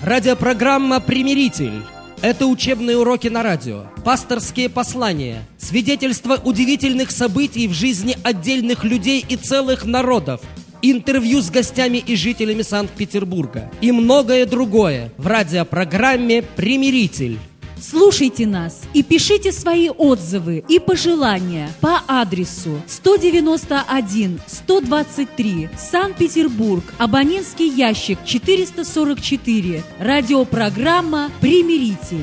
Радиопрограмма «Примиритель». Это учебные уроки на радио, пасторские послания, свидетельства удивительных событий в жизни отдельных людей и целых народов, интервью с гостями и жителями Санкт-Петербурга и многое другое в радиопрограмме «Примиритель». Слушайте нас и пишите свои отзывы и пожелания по адресу 191-123, Санкт-Петербург, абонентский ящик 444, радиопрограмма «Примиритель».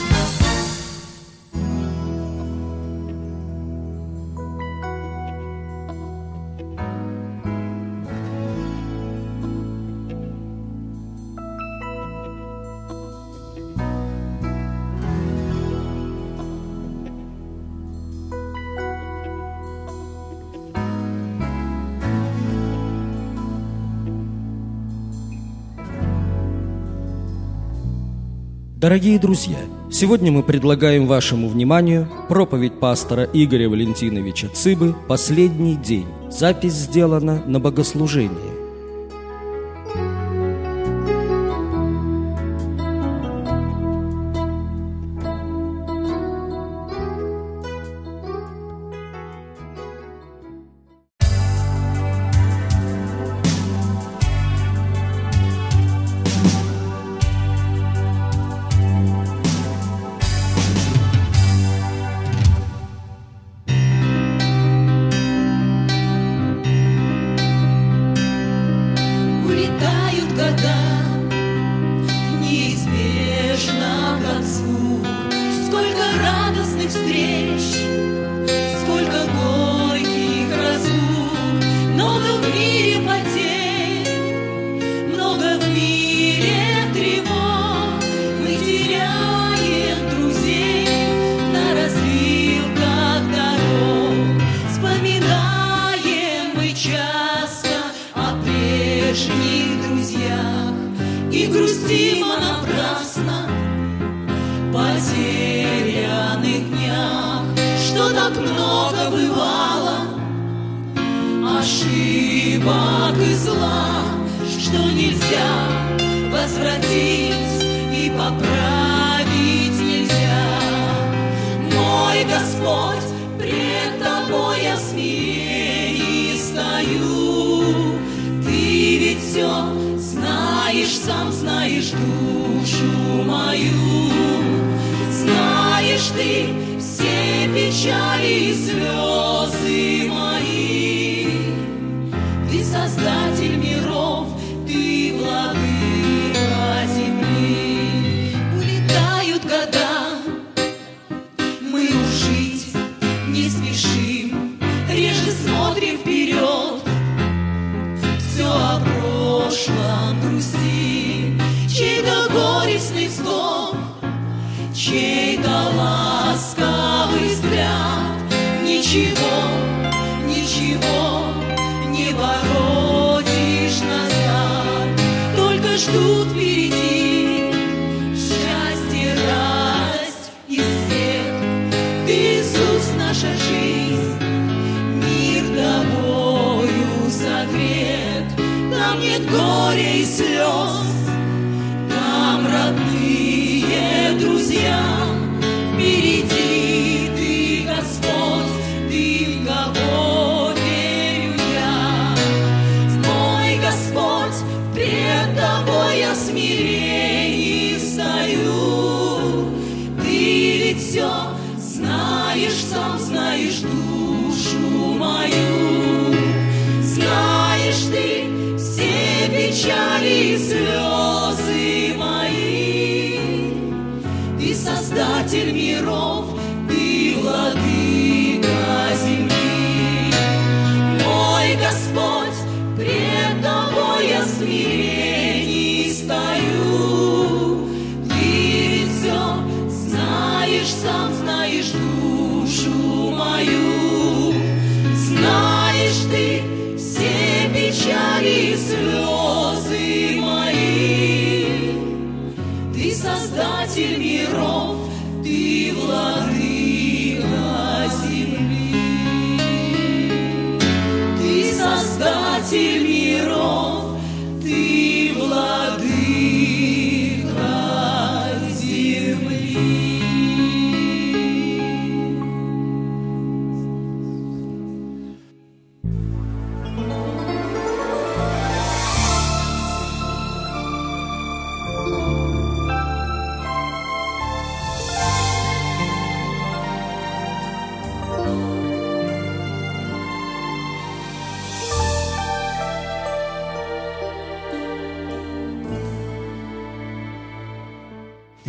Дорогие друзья, сегодня мы предлагаем вашему вниманию проповедь пастора Игоря Валентиновича Цыбы «Последний день». Запись сделана на богослужении. Ошибок и зла, что нельзя возвратить и поправить нельзя. Мой Господь, пред Тобой я смирении стою. Ты ведь все знаешь, сам знаешь душу мою. Знаешь Ты все печали и слезы мои. Ты создатель миров, Ты владыка земли. Улетают года, мы уж жить не спешим, реже смотрим вперед, все о прошлом грустим. Чей-то горестный вздох, чей-то ласковый взгляд, ничего, ничего не воротишь назад, только ждут впереди счастье, радость и свет. Ты, Иисус, наша жизнь, мир Тобою согрет. Там нет горя и слез, там родные друзья. Впереди Ты, Господь, Ты, в кого верю я. Мой Господь, пред Тобой я в смирении стою. Ты ведь все знаешь, сам знаешь душу мою. Знаешь Ты все печали и слезы мои. Ты создатель миров, Ты владыка земли. Мой Господь, пред Тобой я в смирении стою. Ты ведь все знаешь, сам знаешь душу мою. Знаешь Ты все печали и слезы мои. Ты создатель миров, Ты владыка земли. Ты создатель миров, Ты владыка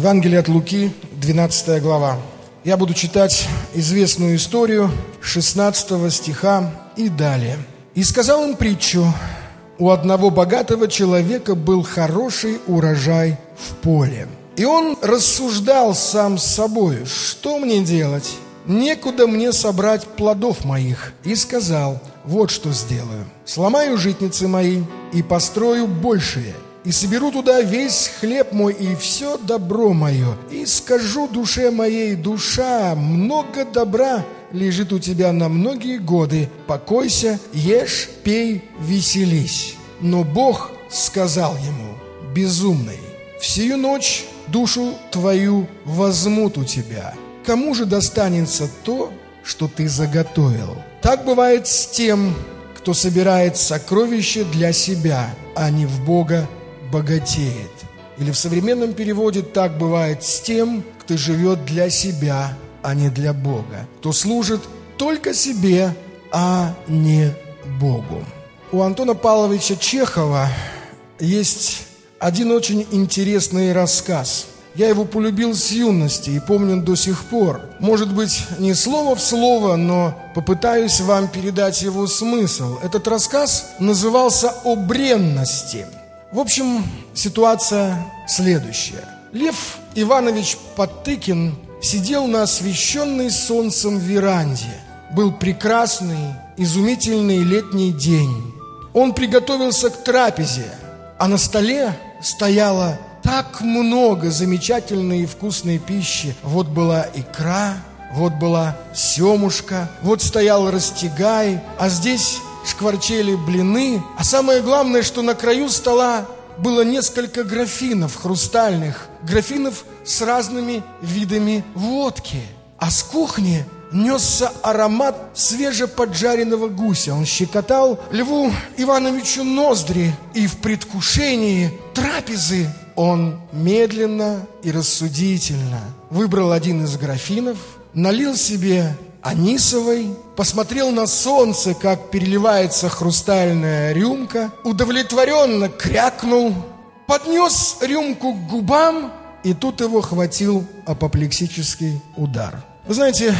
Евангелие от Луки, 12 глава. Я буду читать известную историю 16 стиха и далее. «И сказал им притчу: у одного богатого человека был хороший урожай в поле. И он рассуждал сам с собой: что мне делать? Некуда мне собрать плодов моих. И сказал: вот что сделаю. Сломаю житницы мои и построю большие, и соберу туда весь хлеб мой и все добро мое, и скажу душе моей: душа, много добра лежит у тебя на многие годы, покойся, ешь, пей, веселись. Но Бог сказал ему: безумный, в сию ночь душу твою возьмут у тебя. Кому же достанется то, что ты заготовил? Так бывает с тем, кто собирает сокровища для себя, а не в Бога богатеет». Или в современном переводе: так бывает с тем, кто живет для себя, а не для Бога, кто служит только себе, а не Богу. У Антона Павловича Чехова есть один очень интересный рассказ. Я его полюбил с юности и помню до сих пор. Может быть, не слово в слово, но попытаюсь вам передать его смысл. Этот рассказ назывался «О бренности». В общем, ситуация следующая. Лев Иванович Потыкин сидел на освещенной солнцем веранде. Был прекрасный, изумительный летний день. Он приготовился к трапезе, а на столе стояло так много замечательной и вкусной пищи. Вот была икра, вот была семушка, вот стоял растягай, а здесь шкварчели блины. А самое главное, что на краю стола было несколько графинов хрустальных, графинов с разными видами водки. А с кухни несся аромат свежеподжаренного гуся. Он щекотал Льву Ивановичу ноздри, и в предвкушении трапезы он медленно и рассудительно выбрал один из графинов, налил себе анисовой, посмотрел на солнце, как переливается хрустальная рюмка, удовлетворенно крякнул, поднес рюмку к губам, и тут его хватил апоплексический удар. Вы знаете,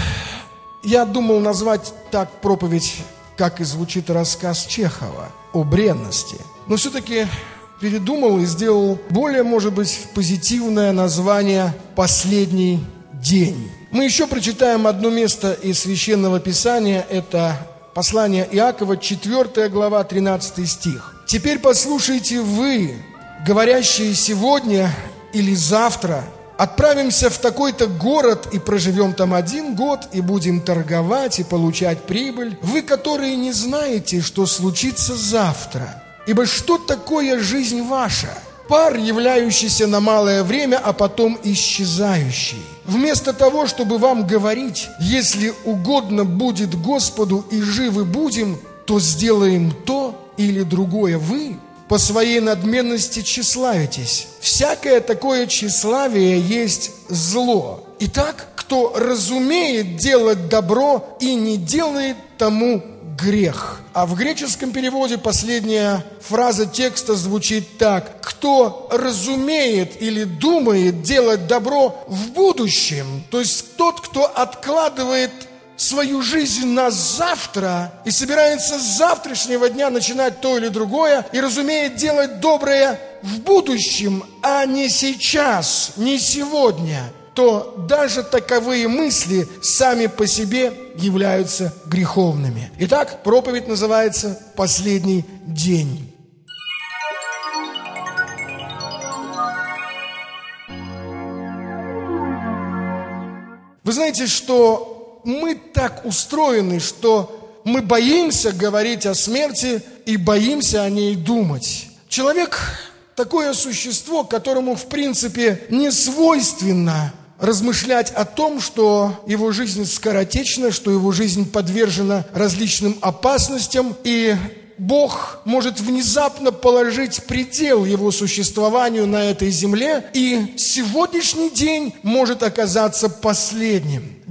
я думал назвать так проповедь, как и звучит рассказ Чехова о бренности, но все-таки передумал и сделал более, может быть, позитивное название «Последний день». Мы еще прочитаем одно место из Священного Писания. Это послание Иакова, 4 глава, 13 стих. «Теперь послушайте вы, говорящие сегодня или завтра, отправимся в такой-то город и проживем там 1 год, и будем торговать и получать прибыль. Вы, которые не знаете, что случится завтра. Ибо что такое жизнь ваша? Пар, являющийся на малое время, а потом исчезающий. Вместо того, чтобы вам говорить: если угодно будет Господу и живы будем, то сделаем то или другое, вы по своей надменности тщеславитесь. Всякое такое тщеславие есть зло. Итак, кто разумеет делать добро и не делает, тому грех». А в греческом переводе последняя фраза текста звучит так: кто разумеет или думает делать добро в будущем, то есть тот, кто откладывает свою жизнь на завтра и собирается с завтрашнего дня начинать то или другое, и разумеет делать доброе в будущем, а не сейчас, не сегодня, то даже таковые мысли сами по себе являются греховными. Итак, проповедь называется «Последний день». Вы знаете, что мы так устроены, что мы боимся говорить о смерти и боимся о ней думать. Человек – такое существо, которому, в принципе, не свойственно размышлять о том, что его жизнь скоротечна, что его жизнь подвержена различным опасностям, и Бог может внезапно положить предел его существованию на этой земле, и сегодняшний день может оказаться последним.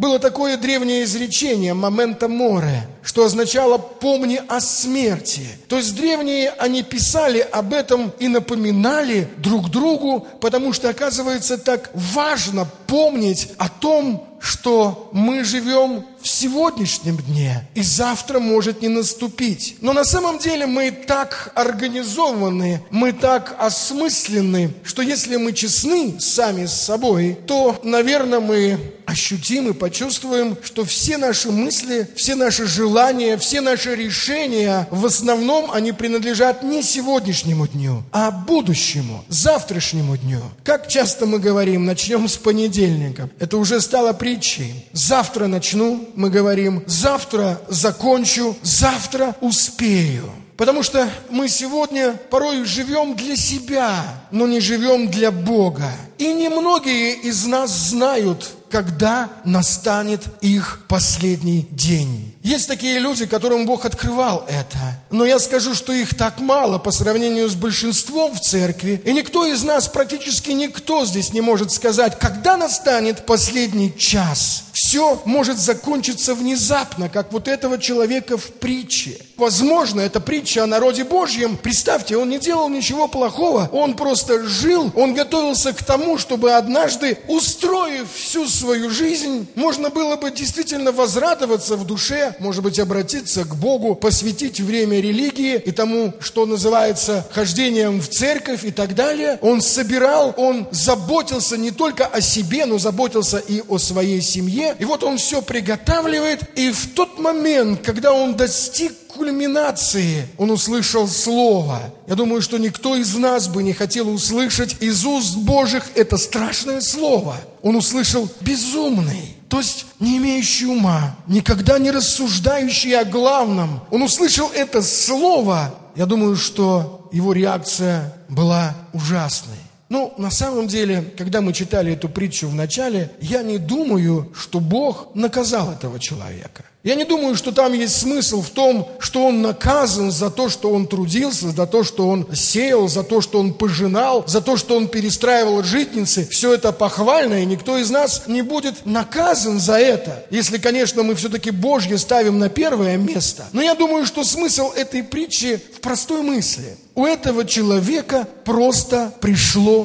Было такое древнее изречение «моменто море», что означало «помни о смерти». То есть древние, они писали об этом и напоминали друг другу, потому что, оказывается, так важно помнить о том, что мы живем в сегодняшнем дне, и завтра может не наступить. Но на самом деле мы так организованы, мы так осмысленны, что если мы честны сами с собой, то, наверное, мы ощутим и почувствуем, что все наши мысли, все наши желания, все наши решения, в основном они принадлежат не сегодняшнему дню, а будущему, завтрашнему дню. Как часто мы говорим, начнем с понедельника. Это уже стало притчей. Завтра начну, мы говорим, завтра закончу, завтра успею. Потому что мы сегодня порой живем для себя, но не живем для Бога. И немногие из нас знают, когда настанет их последний день. Есть такие люди, которым Бог открывал это. Но я скажу, что их так мало по сравнению с большинством в церкви. И никто из нас, практически никто здесь не может сказать, когда настанет последний час. Все может закончиться внезапно, как вот этого человека в притче. Возможно, это притча о народе Божьем. Представьте, он не делал ничего плохого. Он просто жил, он готовился к тому, чтобы однажды, устроив всю свою жизнь, можно было бы действительно возрадоваться в душе, может быть, обратиться к Богу, посвятить время религии и тому, что называется хождением в церковь и так далее. Он собирал, он заботился не только о себе, но заботился и о своей семье. И вот он все приготавливает, и в тот момент, когда он достиг кульминации, он услышал слово. Я думаю, что никто из нас бы не хотел услышать из уст Божьих это страшное слово. Он услышал «безумный», то есть не имеющий ума, никогда не рассуждающий о главном. Он услышал это слово. Я думаю, что его реакция была ужасной. Ну, на самом деле, когда мы читали эту притчу в начале, я не думаю, что Бог наказал этого человека. Я не думаю, что там есть смысл в том, что он наказан за то, что он трудился, за то, что он сеял, за то, что он пожинал, за то, что он перестраивал житницы. Все это похвально, и никто из нас не будет наказан за это, если, конечно, мы все-таки Божье ставим на первое место. Но я думаю, что смысл этой притчи в простой мысли. У этого человека просто пришло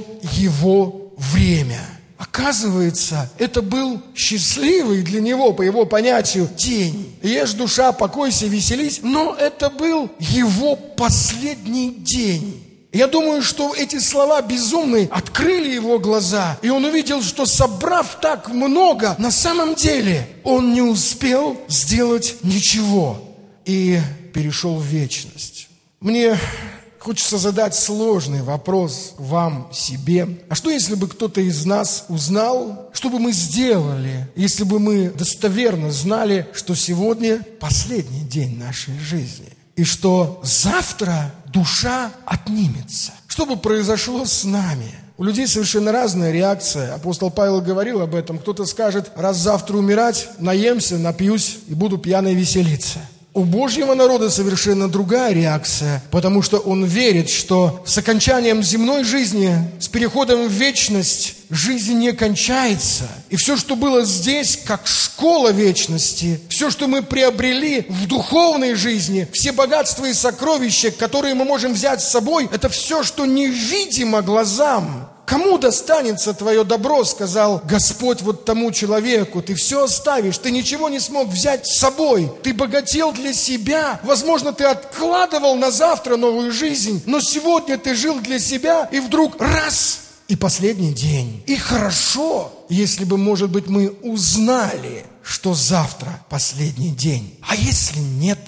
его время. Оказывается, это был счастливый для него, по его понятию, день. Ешь, душа, покойся, веселись. Но это был его последний день. Я думаю, что эти слова безумные открыли его глаза. И он увидел, что собрав так много, на самом деле он не успел сделать ничего. И перешел в вечность. Мне хочется задать сложный вопрос вам, себе. А что, если бы кто-то из нас узнал, что бы мы сделали, если бы мы достоверно знали, что сегодня последний день нашей жизни, и что завтра душа отнимется? Что бы произошло с нами? У людей совершенно разная реакция. Апостол Павел говорил об этом. Кто-то скажет: раз завтра умирать, наемся, напьюсь и буду пьяно веселиться. У Божьего народа совершенно другая реакция, потому что он верит, что с окончанием земной жизни, с переходом в вечность, жизнь не кончается. И все, что было здесь, как школа вечности, все, что мы приобрели в духовной жизни, все богатства и сокровища, которые мы можем взять с собой, это все, что невидимо глазам. Кому достанется твое добро, сказал Господь вот тому человеку. Ты все оставишь, ты ничего не смог взять с собой. Ты богател для себя. Возможно, ты откладывал на завтра новую жизнь, но сегодня ты жил для себя, и вдруг раз, и последний день. И хорошо, если бы, может быть, мы узнали, что завтра последний день. А если нет?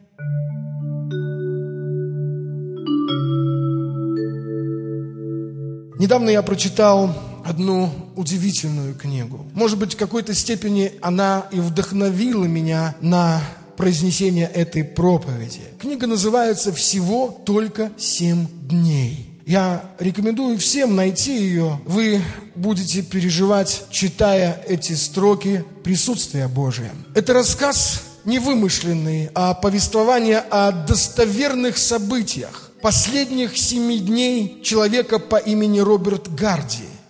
Недавно я прочитал одну удивительную книгу. Может быть, в какой-то степени она и вдохновила меня на произнесение этой проповеди. Книга называется «Всего только 7 дней». Я рекомендую всем найти ее. Вы будете переживать, читая эти строки, присутствие Божие. Это рассказ не вымышленный, а повествование о достоверных событиях последних 7 дней человека по имени Роберт Гарди.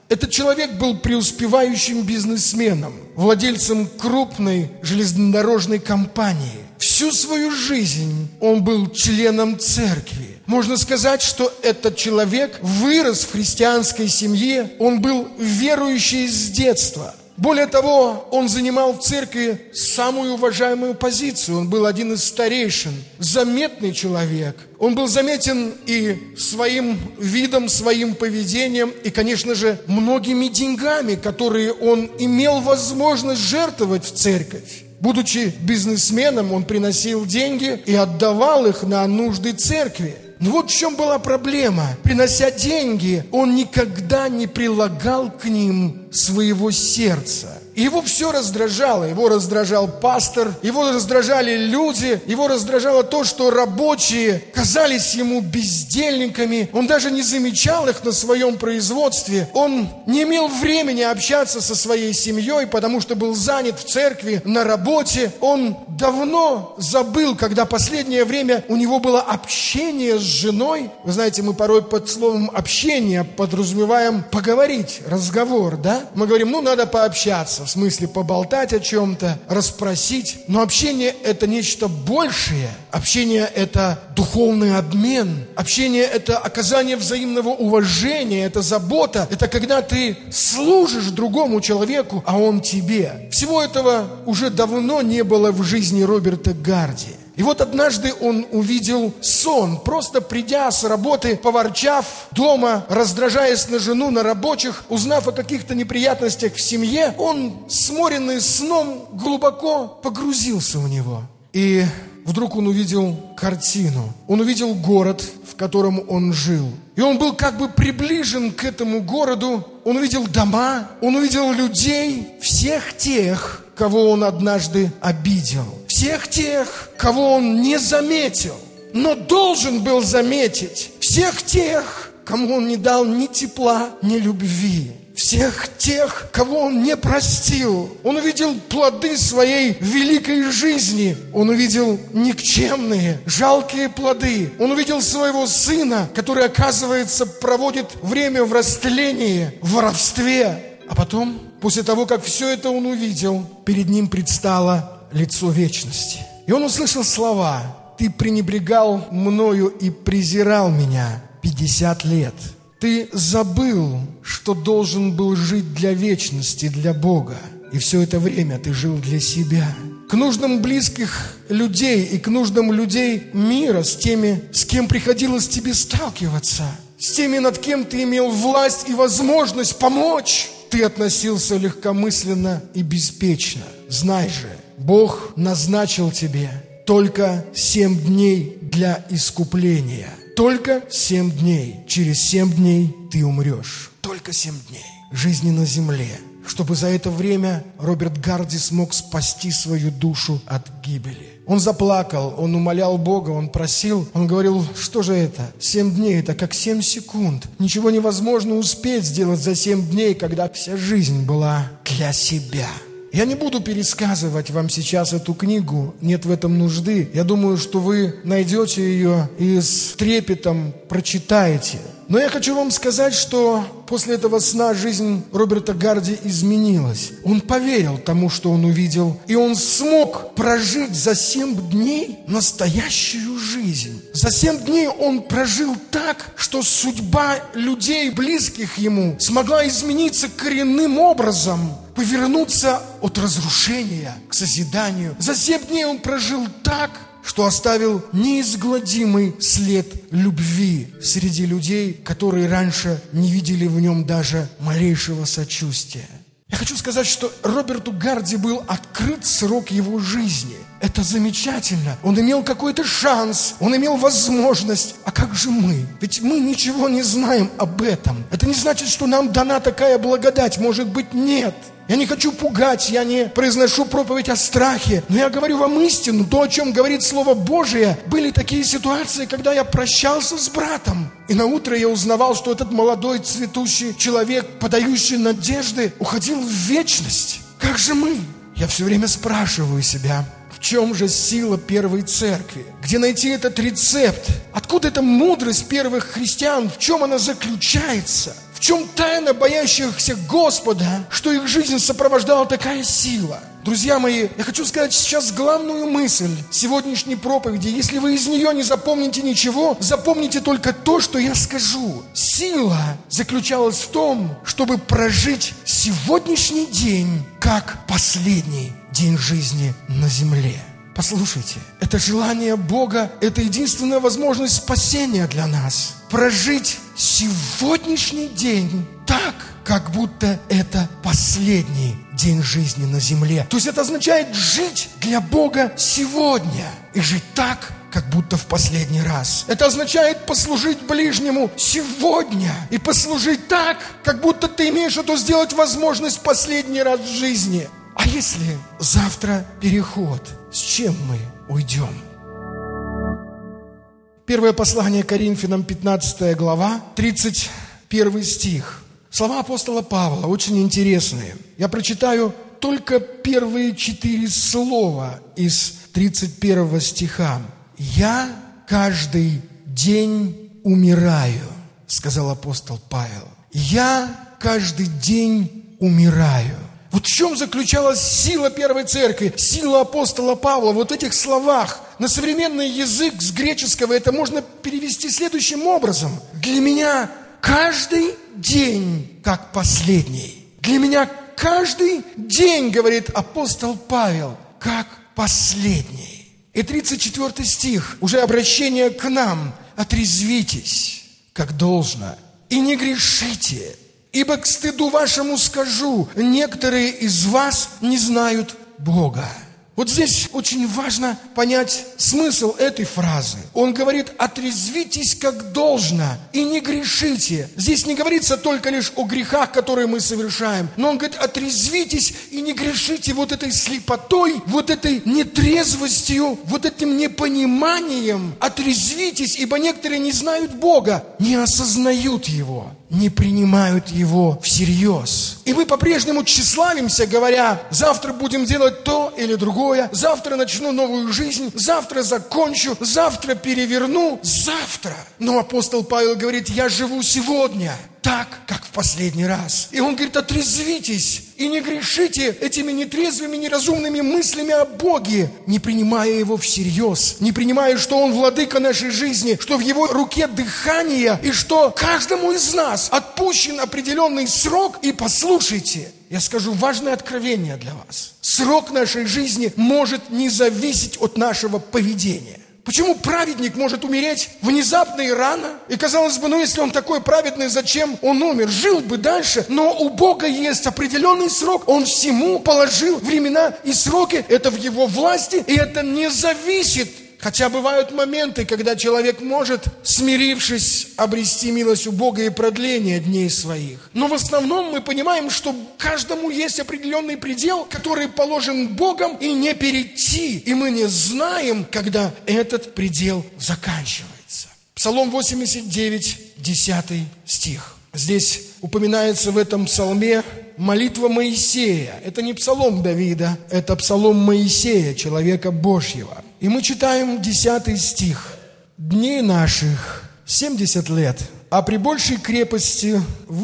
Этот человек был преуспевающим бизнесменом, владельцем крупной железнодорожной компании. Всю свою жизнь он был членом церкви. Можно сказать, что этот человек вырос в христианской семье, он был верующий с детства. Более того, он занимал в церкви самую уважаемую позицию. Он был один из старейшин, заметный человек. Он был заметен и своим видом, своим поведением, и, конечно же, многими деньгами, которые он имел возможность жертвовать в церковь. Будучи бизнесменом, он приносил деньги и отдавал их на нужды церкви. Но вот в чем была проблема. Принося деньги, он никогда не прилагал к ним своего сердца. И его все раздражало. Его раздражал пастор, его раздражали люди, его раздражало то, что рабочие казались ему бездельниками. Он даже не замечал их на своем производстве. Он не имел времени общаться со своей семьей, потому что был занят в церкви, на работе. Он давно забыл, когда последнее время у него было общение с женой. Вы знаете, мы порой под словом «общение» подразумеваем поговорить, разговор, да? Мы говорим, надо пообщаться. В смысле поболтать о чем-то, расспросить. Но общение – это нечто большее. Общение – это духовный обмен. Общение – это оказание взаимного уважения, это забота. Это когда ты служишь другому человеку, а он тебе. Всего этого уже давно не было в жизни Роберта Гарди. И вот однажды он увидел сон, просто придя с работы, поворчав дома, раздражаясь на жену, на рабочих, узнав о каких-то неприятностях в семье, он, сморенный сном, глубоко погрузился в него. И вдруг он увидел картину. Он увидел город, в котором он жил. И он был как бы приближен к этому городу. Он увидел дома, он увидел людей, всех тех, кого он однажды обидел. Всех тех, кого он не заметил, но должен был заметить. Всех тех, кому он не дал ни тепла, ни любви. Всех тех, кого он не простил. Он увидел плоды своей великой жизни. Он увидел никчемные, жалкие плоды. Он увидел своего сына, который, оказывается, проводит время в растлении, в воровстве. А потом, после того, как все это он увидел, перед ним предстало лицо вечности. И он услышал слова: «Ты пренебрегал мною и презирал меня 50 лет. Ты забыл, что должен был жить для вечности, для Бога. И все это время ты жил для себя». К нуждам близких людей и к нуждам людей мира, с теми, с кем приходилось тебе сталкиваться, с теми, над кем ты имел власть и возможность помочь, ты относился легкомысленно и беспечно. Знай же, Бог назначил тебе только 7 дней для искупления. Только 7 дней. Через 7 дней ты умрешь. Только 7 дней жизни на земле. Чтобы за это время Роберт Гарди смог спасти свою душу от гибели. Он заплакал, он умолял Бога, он просил, он говорил: что же это? 7 дней, это как 7 секунд. Ничего невозможно успеть сделать за 7 дней, когда вся жизнь была для себя. Я не буду пересказывать вам сейчас эту книгу, нет в этом нужды. Я думаю, что вы найдете ее и с трепетом прочитаете. Но я хочу вам сказать, что после этого сна жизнь Роберта Гарди изменилась. Он поверил тому, что он увидел, и он смог прожить за 7 дней настоящую жизнь. За 7 дней он прожил так, что судьба людей, близких ему, смогла измениться коренным образом, повернуться от разрушения к созиданию. За 7 дней он прожил так, что оставил неизгладимый след любви среди людей, которые раньше не видели в нем даже малейшего сочувствия. Я хочу сказать, что Роберту Гарди был открыт срок его жизни. Это замечательно. Он имел какой-то шанс, он имел возможность. А как же мы? Ведь мы ничего не знаем об этом. Это не значит, что нам дана такая благодать. Может быть, нет. Я не хочу пугать, я не произношу проповедь о страхе, но я говорю вам истину, то, о чем говорит Слово Божие. Были такие ситуации, когда я прощался с братом, и на утро я узнавал, что этот молодой цветущий человек, подающий надежды, уходил в вечность. Как же мы? Я все время спрашиваю себя, в чем же сила первой церкви? Где найти этот рецепт? Откуда эта мудрость первых христиан? В чем она заключается? В чем тайна боящихся Господа, что их жизнь сопровождала такая сила? Друзья мои, я хочу сказать сейчас главную мысль сегодняшней проповеди. Если вы из нее не запомните ничего, запомните только то, что я скажу. Сила заключалась в том, чтобы прожить сегодняшний день как последний день жизни на земле. Послушайте, это желание Бога, это единственная возможность спасения для нас. Прожить сегодняшний день так, как будто это последний день жизни на земле. То есть это означает жить для Бога сегодня и жить так, как будто в последний раз. Это означает послужить ближнему сегодня и послужить так, как будто ты имеешь это сделать возможность последний раз в жизни. А если завтра переход, с чем мы уйдем? Первое послание Коринфянам, 15 глава, 31 стих. Слова апостола Павла очень интересные. Я прочитаю только первые 4 слова из 31 стиха. «Я каждый день умираю», сказал апостол Павел. «Я каждый день умираю». Вот в чем заключалась сила первой церкви, сила апостола Павла в вот этих словах. На современный язык с греческого это можно перевести следующим образом. Для меня каждый день как последний. Для меня каждый день, говорит апостол Павел, как последний. И 34 стих, уже обращение к нам. «Отрезвитесь, как должно, и не грешите. Ибо к стыду вашему скажу, некоторые из вас не знают Бога». Вот здесь очень важно понять смысл этой фразы. Он говорит: «Отрезвитесь как должно и не грешите». Здесь не говорится только лишь о грехах, которые мы совершаем, но он говорит: «Отрезвитесь и не грешите вот этой слепотой, вот этой нетрезвостью, вот этим непониманием. Отрезвитесь, ибо некоторые не знают Бога, не осознают Его, не принимают Его всерьез». И мы по-прежнему тщеславимся, говоря: завтра будем делать то или другое, завтра начну новую жизнь, завтра закончу, завтра переверну, завтра. Но апостол Павел говорит: я живу сегодня так, как в последний раз. И он говорит: отрезвитесь и не грешите этими нетрезвыми, неразумными мыслями о Боге, не принимая Его всерьез, не принимая, что Он владыка нашей жизни, что в Его руке дыхание, и что каждому из нас отпущен определенный срок. И послушайте, я скажу важное откровение для вас. Срок нашей жизни может не зависеть от нашего поведения. Почему праведник может умереть внезапно и рано? И казалось бы, если он такой праведный, зачем он умер? Жил бы дальше. Но у Бога есть определенный срок. Он всему положил времена и сроки. Это в Его власти, и это не зависит. Хотя бывают моменты, когда человек может, смирившись, обрести милость у Бога и продление дней своих. Но в основном мы понимаем, что каждому есть определенный предел, который положен Богом, и не перейти. И мы не знаем, когда этот предел заканчивается. Псалом 89, 10 стих. Здесь упоминается в этом псалме молитва Моисея. Это не псалом Давида, это псалом Моисея, человека Божьего. И мы читаем 10 стих. «Дней наших 70 лет, а при большей крепости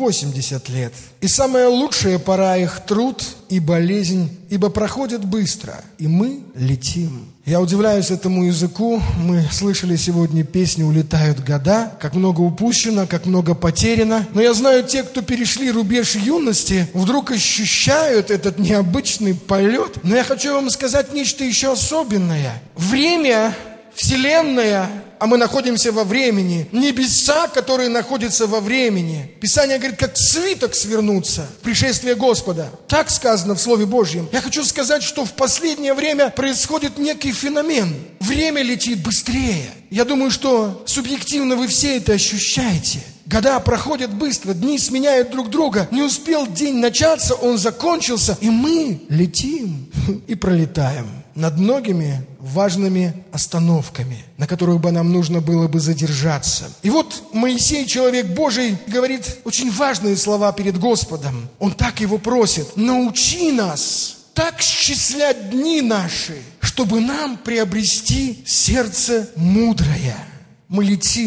80 лет. И самая лучшая пора их труд и болезнь, ибо проходят быстро, и мы летим». Я удивляюсь этому языку. Мы слышали сегодня песню «Улетают года», как много упущено, как много потеряно. Но я знаю, те, кто перешли рубеж юности, вдруг ощущают этот необычный полет. Но я хочу вам сказать нечто еще особенное. Время, Вселенная, а мы находимся во времени, небеса, которые находятся во времени. Писание говорит, как свиток свернуться в пришествие Господа. Так сказано в Слове Божьем. Я хочу сказать, что в последнее время происходит некий феномен. Время летит быстрее. Я думаю, что субъективно вы все это ощущаете. Года проходят быстро, дни сменяют друг друга. Не успел день начаться, он закончился, и мы летим и пролетаем над многими важными остановками, на которых бы нам нужно было бы задержаться. И вот Моисей, человек Божий, говорит очень важные слова перед Господом. Он так его просит: научи нас так счислять дни наши, чтобы нам приобрести сердце мудрое. Мы летим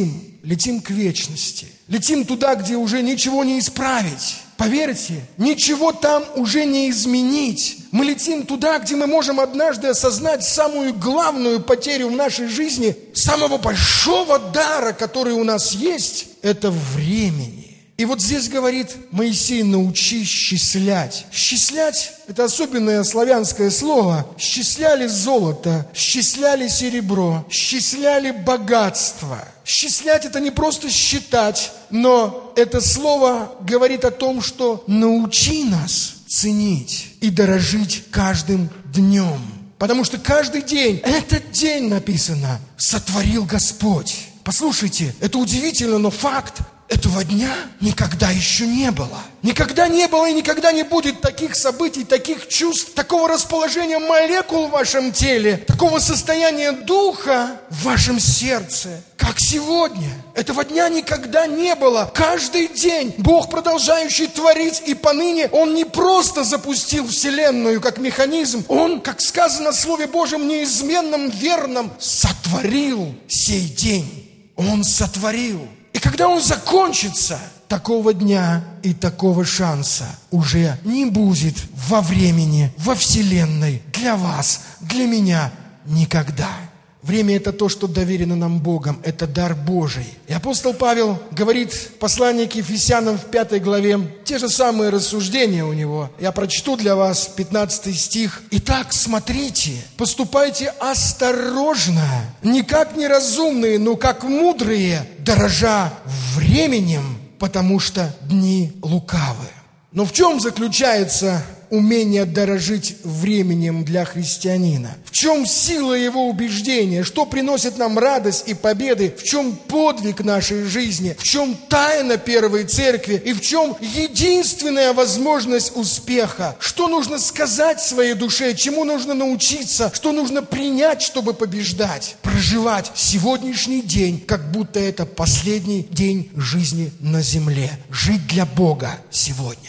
летим к вечности. Летим туда, где уже ничего не исправить. Поверьте, ничего там уже не изменить. Мы летим туда, где мы можем однажды осознать самую главную потерю в нашей жизни, самого большого дара, который у нас есть, это времени. И вот здесь говорит Моисей: научи счислять. Счислять – это особенное славянское слово. Счисляли золото, счисляли серебро, счисляли богатство. Счислять – это не просто считать, но это слово говорит о том, что научи нас ценить и дорожить каждым днем. Потому что каждый день, этот день написано, сотворил Господь. Послушайте, это удивительно, но факт. Этого дня никогда еще не было. Никогда не было и никогда не будет таких событий, таких чувств, такого расположения молекул в вашем теле, такого состояния духа в вашем сердце, как сегодня. Этого дня никогда не было. Каждый день Бог, продолжающий творить, и поныне Он не просто запустил Вселенную как механизм, Он, как сказано в Слове Божьем, неизменном, верном, сотворил сей день. Он сотворил. И когда он закончится, такого дня и такого шанса уже не будет во времени, во Вселенной, для вас, для меня никогда. Время – это то, что доверено нам Богом, это дар Божий. И апостол Павел говорит в послании к Ефесянам в 5 главе, те же самые рассуждения у него. Я прочту для вас 15 стих. «Итак, смотрите, поступайте осторожно, не как неразумные, но как мудрые, дорожа временем, потому что дни лукавы». Но в чем заключается умение дорожить временем для христианина? В чем сила его убеждения? Что приносит нам радость и победы? В чем подвиг нашей жизни? В чем тайна первой церкви? И в чем единственная возможность успеха? Что нужно сказать своей душе? Чему нужно научиться? Что нужно принять, чтобы побеждать? Проживать сегодняшний день, как будто это последний день жизни на земле. Жить для Бога сегодня.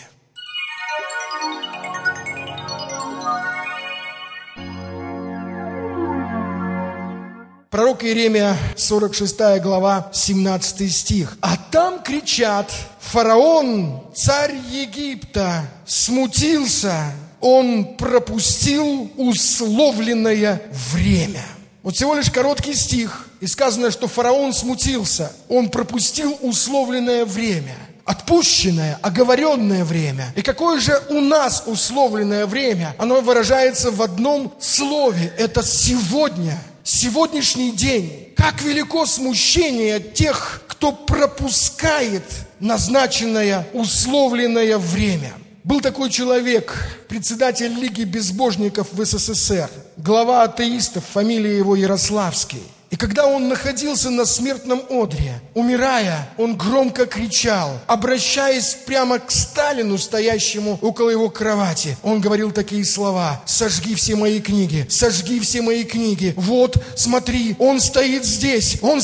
Пророк Иеремия, 46 глава, 17 стих. «А там кричат: фараон, царь Египта, смутился, он пропустил условленное время». Вот всего лишь короткий стих, и сказано, что фараон смутился, он пропустил условленное время. Отпущенное, оговоренное время. И какое же у нас условленное время? Оно выражается в одном слове. Это сегодня. Сегодняшний день. Как велико смущение тех, кто пропускает назначенное, условленное время. Был такой человек, председатель Лиги безбожников в СССР, глава атеистов, фамилия его Ярославский. И когда он находился на смертном одре, умирая, он громко кричал, обращаясь прямо к Сталину, стоящему около его кровати. Он говорил такие слова: «Сожги все мои книги, сожги все мои книги. Вот, смотри, он стоит здесь, он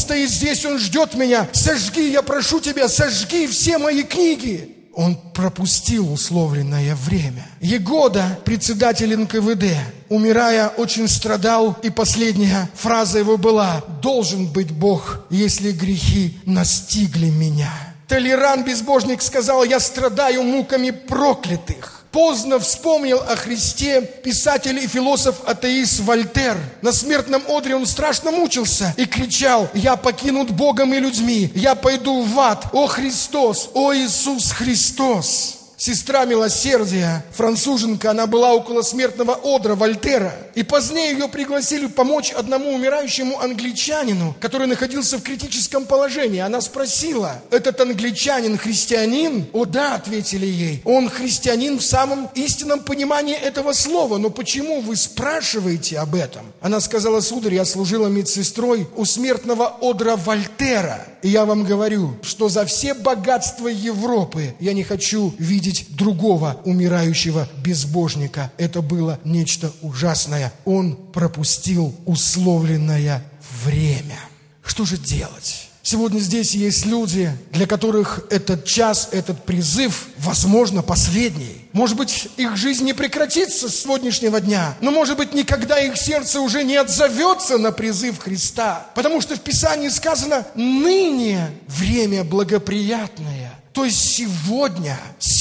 ждет меня. Сожги, я прошу тебя, сожги все мои книги». Он пропустил условленное время. Егода, председатель НКВД, умирая, очень страдал, и последняя фраза его была: «Должен быть Бог, если грехи настигли меня». Толеран, безбожник, сказал: «Я страдаю муками проклятых». Поздно вспомнил о Христе писатель и философ-атеист Вольтер. На смертном одре он страшно мучился и кричал: «Я покинут Богом и людьми, я пойду в ад, о Христос, о Иисус Христос». Сестра милосердия, француженка, она была около смертного одра Вольтера. И позднее ее пригласили помочь одному умирающему англичанину, который находился в критическом положении. Она спросила: «Этот англичанин христианин?» «О да», ответили ей, «он христианин в самом истинном понимании этого слова. Но почему вы спрашиваете об этом?» Она сказала: «Сударь, я служила медсестрой у смертного одра Вольтера. И я вам говорю, что за все богатства Европы я не хочу видеть другого умирающего безбожника. Это было нечто ужасное. Он пропустил условленное время». Что же делать? Сегодня здесь есть люди, для которых этот час, этот призыв, возможно, последний. Может быть, их жизнь не прекратится с сегодняшнего дня, но, может быть, никогда их сердце уже не отзовется на призыв Христа. Потому что в Писании сказано: «Ныне время благоприятное». То есть сегодня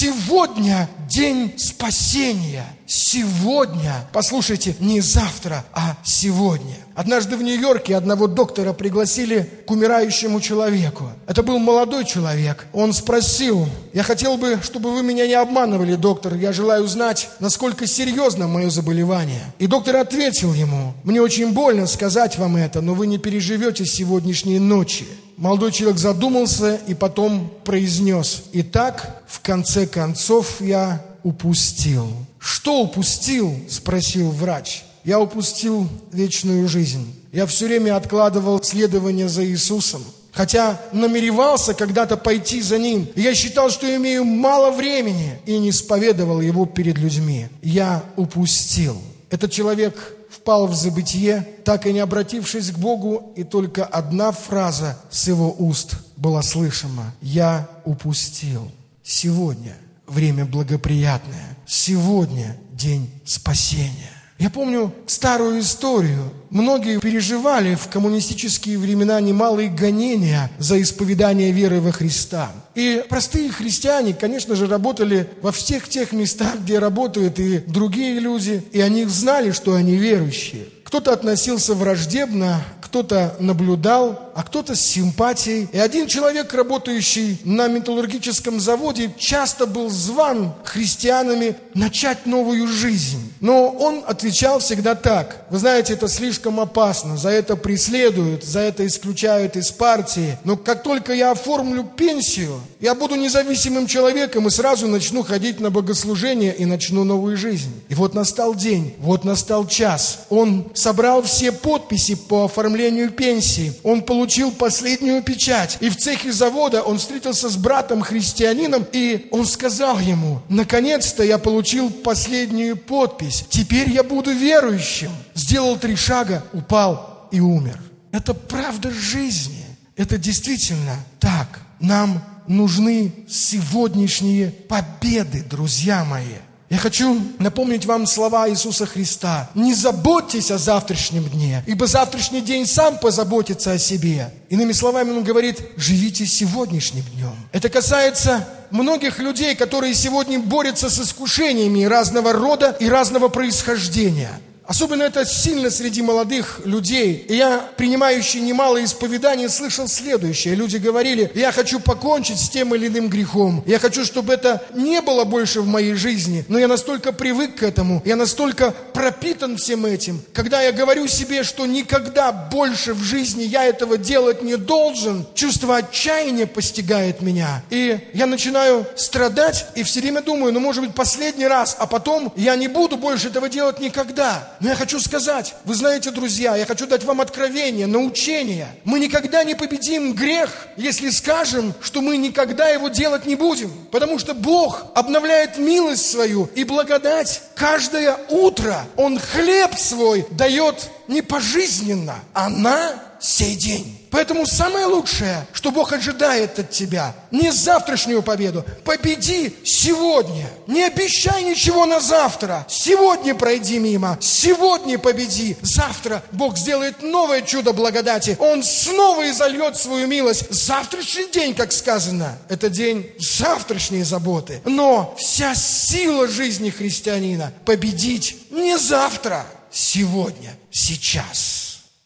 день спасения. Сегодня, послушайте, не завтра, а сегодня. Однажды в Нью-Йорке одного доктора пригласили к умирающему человеку. Это был молодой человек. Он спросил: «Я хотел бы, чтобы вы меня не обманывали, доктор. Я желаю знать, насколько серьезно мое заболевание». И доктор ответил ему: «Мне очень больно сказать вам это, но вы не переживете сегодняшней ночи». Молодой человек задумался и потом произнес: «Итак, в конце концов я упустил». «Что упустил?» – спросил врач. «Я упустил вечную жизнь. Я все время откладывал следование за Иисусом, хотя намеревался когда-то пойти за Ним. Я считал, что имею мало времени, и не исповедовал Его перед людьми. Я упустил». Этот человек впал в забытье, так и не обратившись к Богу, и только одна фраза с его уст была слышима: «Я упустил». Сегодня время благоприятное. Сегодня день спасения. Я помню старую историю. Многие переживали в коммунистические времена немалые гонения за исповедание веры во Христа. И простые христиане, конечно же, работали во всех тех местах, где работают и другие люди, и они знали, что они верующие. Кто-то относился враждебно, кто-то наблюдал, а кто-то с симпатией. И один человек, работающий на металлургическом заводе, часто был зван христианами начать новую жизнь. Но он отвечал всегда так: «Вы знаете, это слишком опасно, за это преследуют, за это исключают из партии. Но как только я оформлю пенсию, я буду независимым человеком и сразу начну ходить на богослужение и начну новую жизнь». И вот настал день, вот настал час. Он собрал все подписи по оформлению пенсии. Он получил последнюю печать. И в цехе завода он встретился с братом-христианином, и он сказал ему: «Наконец-то я получил последнюю подпись. Теперь я буду верующим». Сделал 3 шага, упал и умер. Это правда жизни. Это действительно так. Нам нужны сегодняшние победы, друзья мои. Я хочу напомнить вам слова Иисуса Христа: «Не заботьтесь о завтрашнем дне, ибо завтрашний день сам позаботится о себе». Иными словами, Он говорит: живите сегодняшним днем. Это касается многих людей, которые сегодня борются с искушениями разного рода и разного происхождения. Особенно это сильно среди молодых людей. И я, принимающий немало исповеданий, слышал следующее. Люди говорили: «Я хочу покончить с тем или иным грехом. Я хочу, чтобы это не было больше в моей жизни. Но я настолько привык к этому, я настолько пропитан всем этим. Когда я говорю себе, что никогда больше в жизни я этого делать не должен, чувство отчаяния постигает меня. И я начинаю страдать и все время думаю: может быть, последний раз, а потом я не буду больше этого делать никогда». Но я хочу сказать, вы знаете, друзья, я хочу дать вам откровение, научение. Мы никогда не победим грех, если скажем, что мы никогда его делать не будем. Потому что Бог обновляет милость свою и благодать каждое утро. Он хлеб свой дает не пожизненно, а на сей день. Поэтому самое лучшее, что Бог ожидает от тебя, не завтрашнюю победу. Победи сегодня. Не обещай ничего на завтра. Сегодня пройди мимо. Сегодня победи. Завтра Бог сделает новое чудо благодати. Он снова изольет свою милость. Завтрашний день, как сказано, это день завтрашней заботы. Но вся сила жизни христианина победить не завтра, сегодня, сейчас.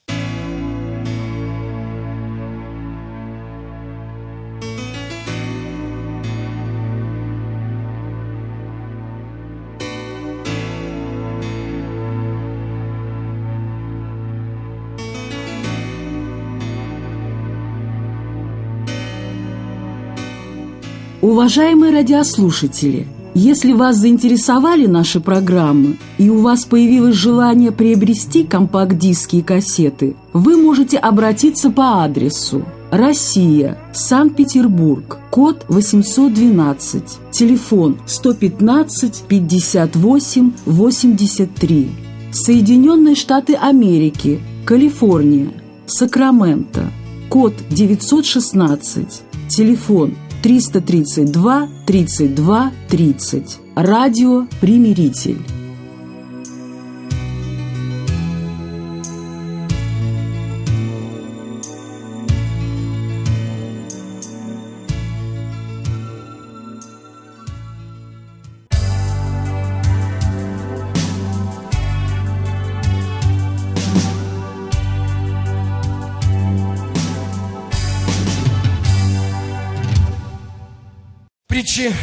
Уважаемые радиослушатели, если вас заинтересовали наши программы и у вас появилось желание приобрести компакт-диски и кассеты, вы можете обратиться по адресу: Россия, Санкт-Петербург, код 812, телефон 115 58 83, Соединенные Штаты Америки, Калифорния, Сакраменто, код 916, телефон 332 32 30. Радио «Примиритель». Притчи,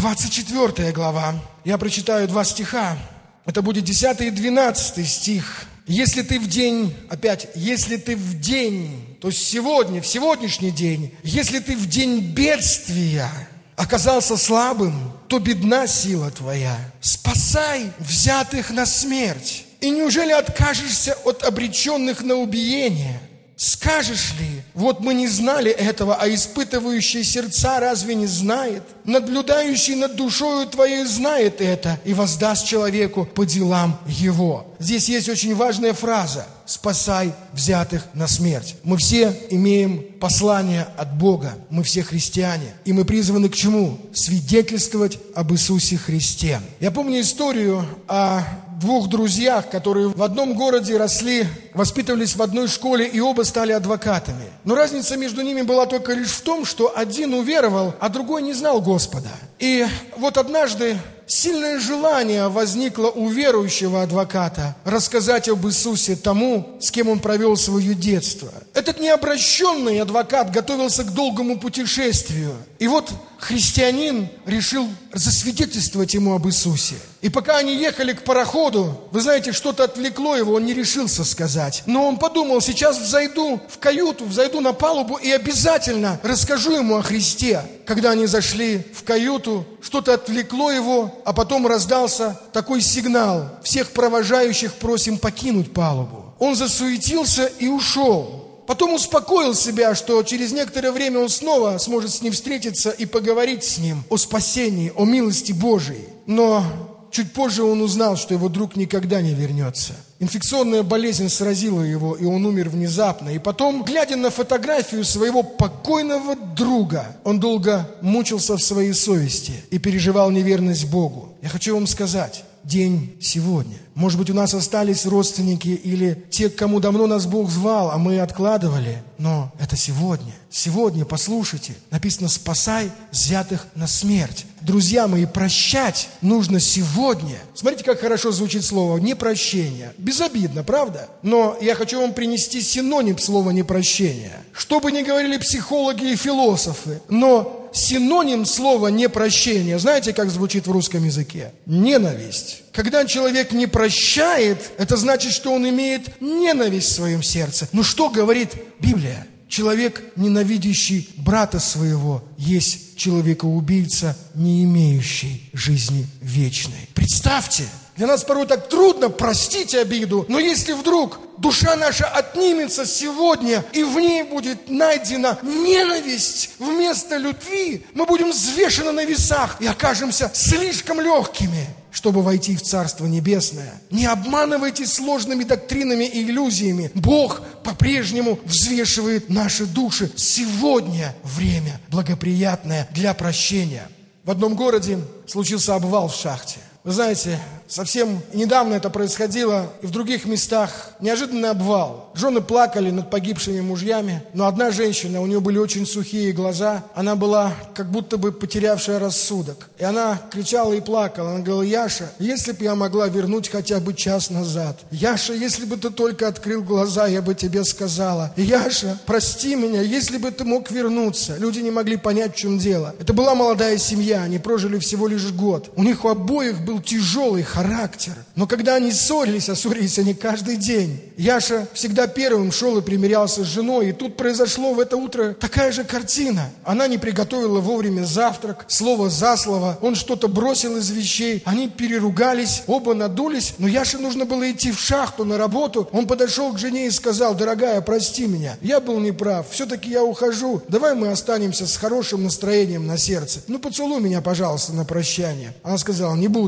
24 глава. Я прочитаю 2 стиха. Это будет 10 и 12 стих. Если ты в день, если ты в день, то есть сегодня, в сегодняшний день, если ты в день бедствия оказался слабым, то бедна сила твоя. Спасай взятых на смерть. И неужели откажешься от обреченных на убиение? Скажешь ли, вот мы не знали этого, а испытывающий сердца разве не знает? Наблюдающий над душою твоей знает это и воздаст человеку по делам его. Здесь есть очень важная фраза: спасай взятых на смерть. Мы все имеем послание от Бога, мы все христиане, и мы призваны к чему? Свидетельствовать об Иисусе Христе. Я помню историю о 2 друзьях, которые в одном городе росли, воспитывались в одной школе и оба стали адвокатами. Но разница между ними была только лишь в том, что один уверовал, а другой не знал Господа. И вот однажды сильное желание возникло у верующего адвоката рассказать об Иисусе тому, с кем он провел свое детство. Этот необращенный адвокат готовился к долгому путешествию. И вот христианин решил засвидетельствовать ему об Иисусе. И пока они ехали к пароходу, вы знаете, что-то отвлекло его, он не решился сказать. Но он подумал: сейчас взойду в каюту, взойду на палубу и обязательно расскажу ему о Христе. Когда они зашли в каюту, что-то отвлекло его, а потом раздался такой сигнал: всех провожающих просим покинуть палубу. Он засуетился и ушел. Потом успокоил себя, что через некоторое время он снова сможет с ним встретиться и поговорить с ним о спасении, о милости Божией. Но чуть позже он узнал, что его друг никогда не вернется. Инфекционная болезнь сразила его, и он умер внезапно. И потом, глядя на фотографию своего покойного друга, он долго мучился в своей совести и переживал неверность Богу. Я хочу вам сказать: день сегодня. Может быть, у нас остались родственники или те, к кому давно нас Бог звал, а мы откладывали. Но это сегодня. Сегодня, послушайте, написано: спасай взятых на смерть. Друзья мои, прощать нужно сегодня. Смотрите, как хорошо звучит слово «непрощение». Безобидно, правда? Но я хочу вам принести синоним слова «непрощение». Что бы ни говорили психологи и философы, но синоним слова «непрощение», знаете, как звучит в русском языке? Ненависть. Когда человек не прощает, это значит, что он имеет ненависть в своем сердце. Но что говорит Библия? Человек, ненавидящий брата своего, есть человекоубийца, не имеющий жизни вечной. Представьте, для нас порой так трудно простить обиду, но если вдруг душа наша отнимется сегодня, и в ней будет найдена ненависть вместо любви, мы будем взвешены на весах и окажемся слишком легкими, чтобы войти в Царство Небесное. Не обманывайтесь сложными доктринами и иллюзиями. Бог по-прежнему взвешивает наши души. Сегодня время благоприятное для прощения. В одном городе случился обвал в шахте. Вы знаете, совсем недавно это происходило и в других местах. Неожиданный обвал. Жены плакали над погибшими мужьями, но одна женщина, у нее были очень сухие глаза, она была как будто бы потерявшая рассудок. И она кричала и плакала. Она говорила: Яша, если бы я могла вернуть хотя бы час назад. Яша, если бы ты только открыл глаза, я бы тебе сказала. Яша, прости меня, если бы ты мог вернуться. Люди не могли понять, в чем дело. Это была молодая семья, они прожили всего лишь год. У них у обоих был тяжелый характер. Но когда они ссорились, а ссорились они каждый день, Яша всегда первым шел и примирялся с женой. И тут произошло в это утро такая же картина. Она не приготовила вовремя завтрак, слово за слово. Он что-то бросил из вещей. Они переругались, оба надулись. Но Яше нужно было идти в шахту на работу. Он подошел к жене и сказал: дорогая, прости меня. Я был неправ. Все-таки я ухожу. Давай мы останемся с хорошим настроением на сердце. Ну, поцелуй меня, пожалуйста, на прощание. Она сказала: не буду.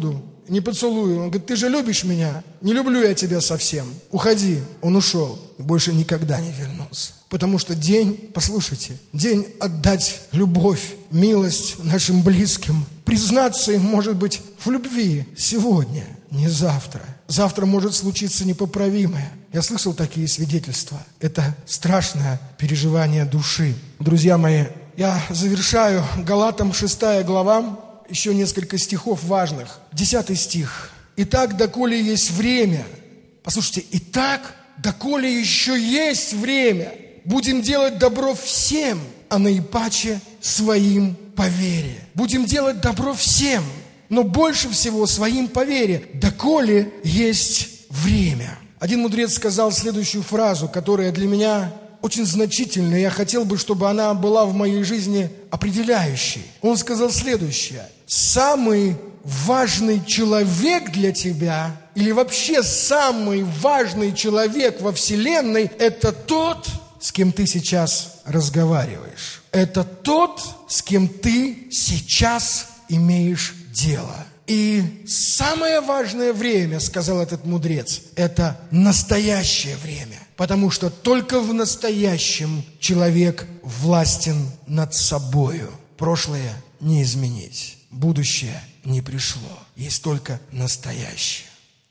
не поцелую. Он говорит: ты же любишь меня? Не люблю я тебя совсем. Уходи. Он ушел и больше никогда не вернулся. Потому что день, послушайте, день отдать любовь, милость нашим близким, признаться им, может быть, в любви сегодня, не завтра. Завтра может случиться непоправимое. Я слышал такие свидетельства. Это страшное переживание души. Друзья мои, я завершаю Галатам 6 глава, еще несколько стихов важных. 10 стих. «Итак, доколе есть время». Послушайте, «итак, доколе еще есть время, будем делать добро всем, а наипаче своим по вере». Будем делать добро всем, но больше всего своим по вере, доколе есть время. Один мудрец сказал следующую фразу, которая для меня очень значительная. Я хотел бы, чтобы она была в моей жизни определяющей. Он сказал следующее: самый важный человек для тебя, или вообще самый важный человек во Вселенной, это тот, с кем ты сейчас разговариваешь. Это тот, с кем ты сейчас имеешь дело. И самое важное время, сказал этот мудрец, это настоящее время. Потому что только в настоящем человек властен над собою. Прошлое не изменить, будущее не пришло. Есть только настоящее.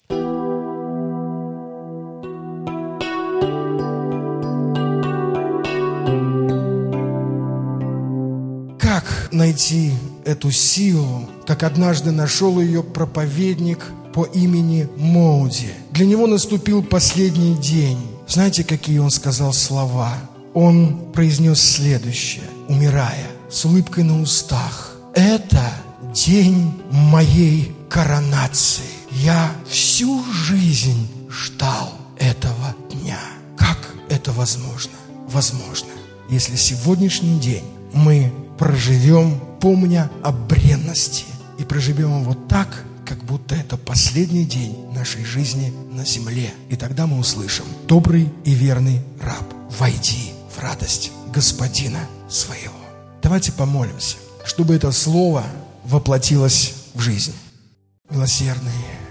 Как найти эту силу, как однажды нашел ее проповедник по имени Моуди? Для него наступил последний день. Знаете, какие он сказал слова? Он произнес следующее, умирая, с улыбкой на устах: «Это день моей коронации. Я всю жизнь ждал этого дня». Как это возможно? Возможно, если сегодняшний день мы проживем, помня о бренности, и проживем его так, как будто это последний день нашей жизни на земле. И тогда мы услышим: «Добрый и верный раб, войди в радость Господина своего». Давайте помолимся, чтобы это слово воплотилось в жизнь. Милосердный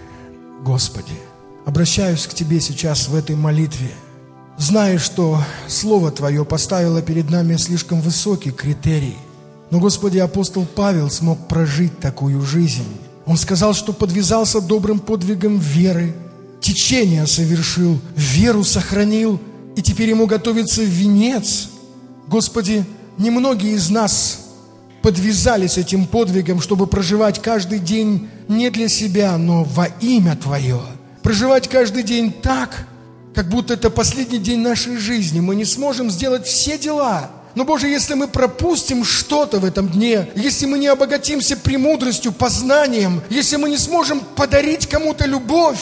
Господи, обращаюсь к Тебе сейчас в этой молитве, зная, что Слово Твое поставило перед нами слишком высокий критерий. Но, Господи, апостол Павел смог прожить такую жизнь. Он сказал, что подвязался добрым подвигом веры, течение совершил, веру сохранил, и теперь ему готовится венец. Господи, немногие из нас подвязались этим подвигом, чтобы проживать каждый день не для себя, но во имя Твое. Проживать каждый день так, как будто это последний день нашей жизни. Мы не сможем сделать все дела. Но, Боже, если мы пропустим что-то в этом дне, если мы не обогатимся премудростью, познанием, если мы не сможем подарить кому-то любовь,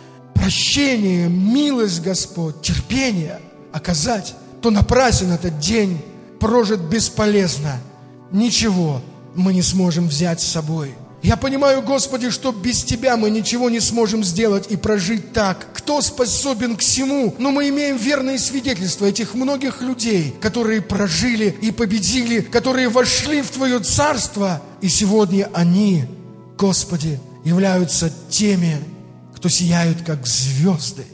прощение, милость, Господь, терпение оказать, то напрасен этот день, прожит бесполезно. Ничего мы не сможем взять с собой. Я понимаю, Господи, что без Тебя мы ничего не сможем сделать и прожить так. Кто способен к всему? Но мы имеем верные свидетельства этих многих людей, которые прожили и победили, которые вошли в Твое Царство. И сегодня они, Господи, являются теми, кто сияют, как звезды.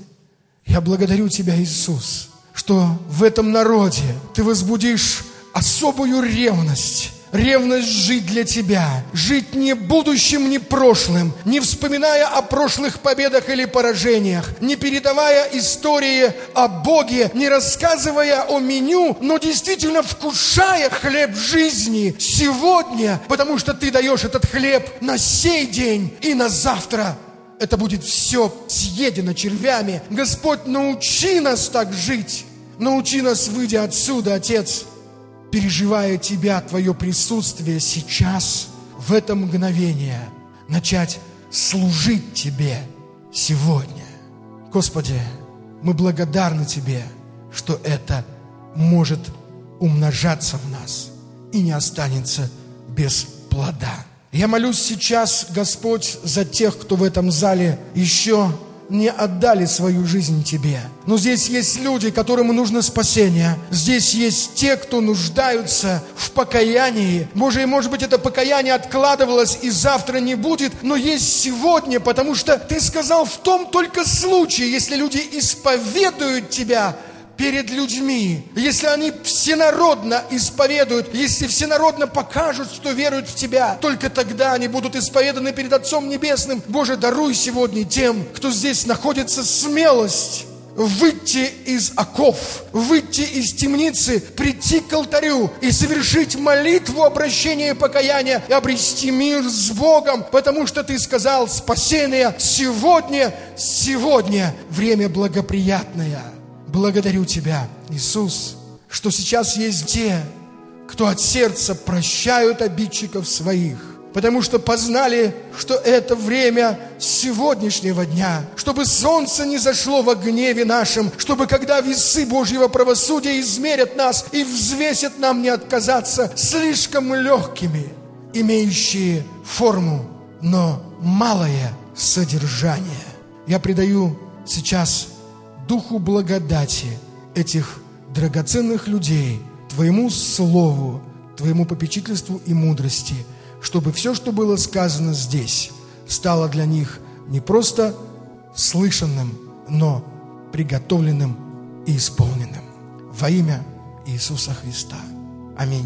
Я благодарю Тебя, Иисус, что в этом народе Ты возбудишь особую ревность. Ревность жить для Тебя, жить не будущим, не прошлым, не вспоминая о прошлых победах или поражениях, не передавая истории о Боге, не рассказывая о меню, но действительно вкушая хлеб жизни сегодня, потому что Ты даешь этот хлеб на сей день и на завтра. Это будет все съедено червями. Господь, научи нас так жить, научи нас, выйдя отсюда, Отец, переживая Тебя, Твое присутствие сейчас, в это мгновение, начать служить Тебе сегодня. Господи, мы благодарны Тебе, что это может умножаться в нас и не останется без плода. Я молюсь сейчас, Господь, за тех, кто в этом зале еще не отдали свою жизнь Тебе. Но здесь есть люди, которым нужно спасение. Здесь есть те, кто нуждаются в покаянии. Боже, может быть, это покаяние откладывалось и завтра не будет, но есть сегодня, потому что Ты сказал, в том только случае, если люди исповедуют Тебя перед людьми, если они всенародно исповедуют, если всенародно покажут, что веруют в Тебя, только тогда они будут исповеданы перед Отцом Небесным. Боже, даруй сегодня тем, кто здесь находится, смелость выйти из оков, выйти из темницы, прийти к алтарю и совершить молитву обращения и покаяния и обрести мир с Богом, потому что Ты сказал, спасение сегодня время благоприятное. Благодарю Тебя, Иисус, что сейчас есть те, кто от сердца прощают обидчиков своих, потому что познали, что это время сегодняшнего дня, чтобы солнце не зашло во гневе нашем, чтобы когда весы Божьего правосудия измерят нас и взвесят нам не отказаться слишком легкими, имеющие форму, но малое содержание. Я предаю сейчас Духу благодати этих драгоценных людей, Твоему Слову, Твоему попечительству и мудрости, чтобы все, что было сказано здесь, стало для них не просто слышанным, но приготовленным и исполненным. Во имя Иисуса Христа. Аминь.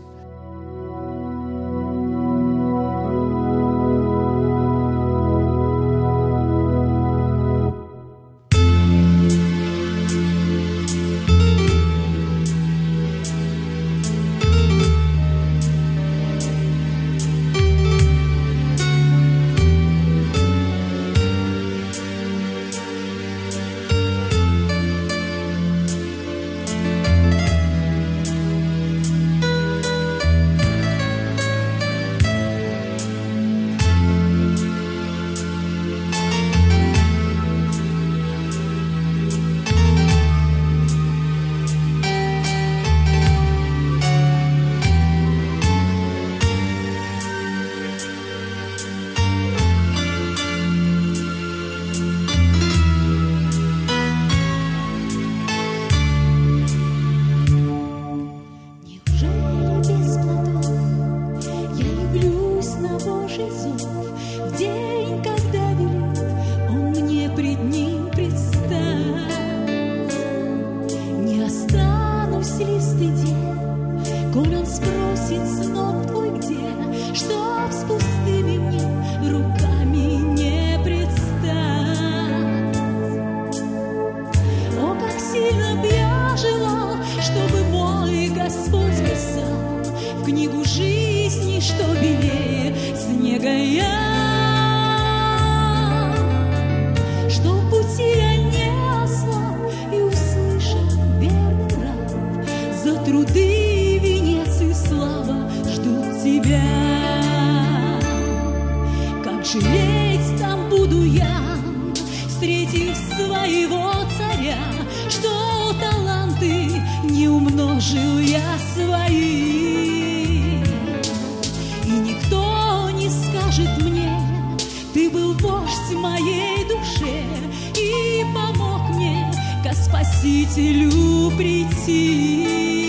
Спасителю прийти.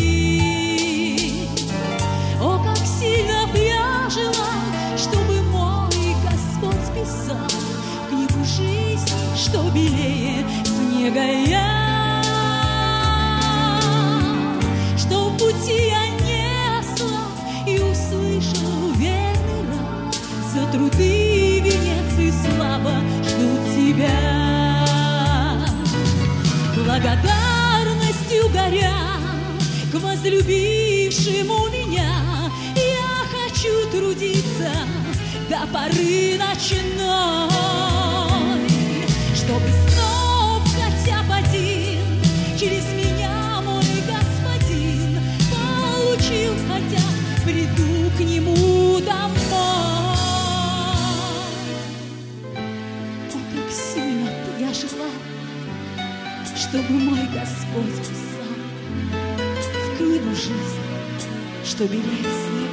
О, как сильно б я жила, чтобы мой Господь писал в книгу жизни, что белее снега я, что в пути я несла и услышал верный раб, за труды венец и слава ждут тебя. Благодарностью горя к возлюбившему меня, я хочу трудиться до поры ночной, чтобы снова хотя бы один через меня мой Господин получил, хотя приду к нему домой. О, как сильно я жила, чтобы мой Господь писал в книгу жизни, что белее снег,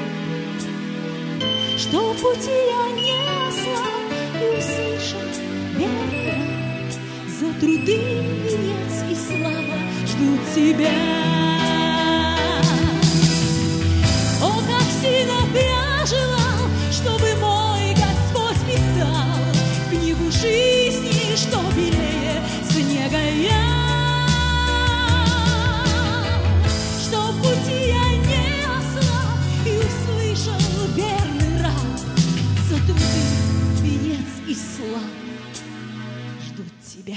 что в пути я несла и услышал верный, за труды венец и слава ждут тебя. О, как сильно я желал, чтобы мой Господь писал в книгу жизни, что белее снега я, что в пути я не ослаб и услышал верный раб, за труды венец и слава ждут тебя.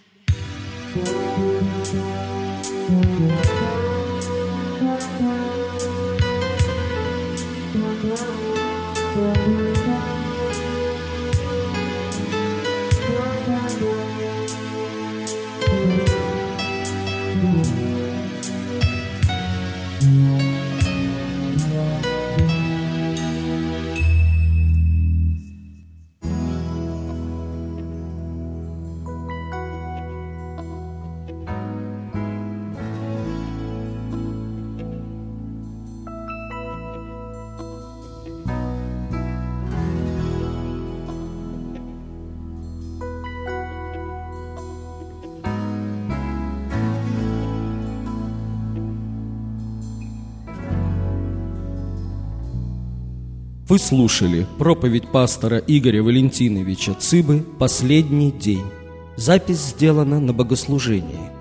Вы слушали проповедь пастора Игоря Валентиновича Цыбы «Последний день». Запись сделана на богослужении.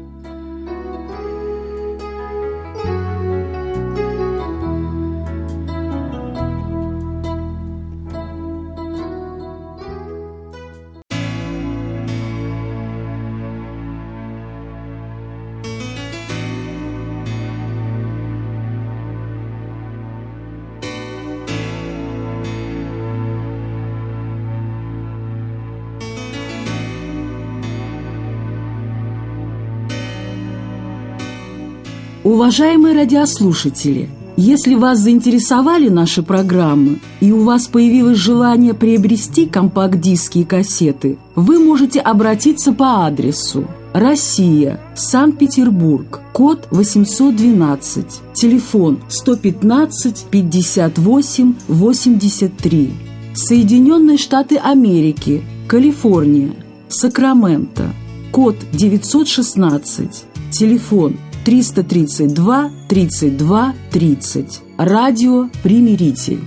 Уважаемые радиослушатели, если вас заинтересовали наши программы и у вас появилось желание приобрести компакт-диски и кассеты, вы можете обратиться по адресу: Россия, Санкт-Петербург, код 812, телефон 115 58 83, Соединенные Штаты Америки, Калифорния, Сакраменто, код 916, телефон 332 32 30. Радио «Примиритель».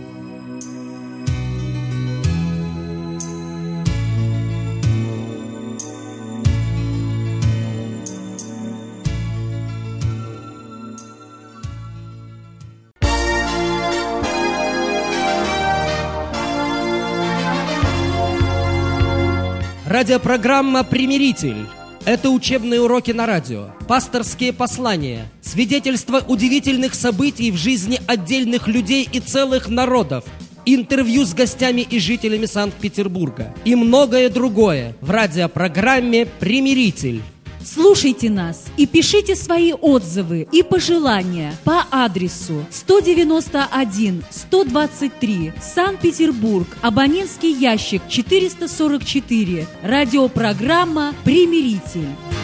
Радиопрограмма «Примиритель». Это учебные уроки на радио, пасторские послания, свидетельства удивительных событий в жизни отдельных людей и целых народов, интервью с гостями и жителями Санкт-Петербурга и многое другое в радиопрограмме «Примиритель». Слушайте нас и пишите свои отзывы и пожелания по адресу 191-123, Санкт-Петербург, абонентский ящик 444, радиопрограмма «Примиритель».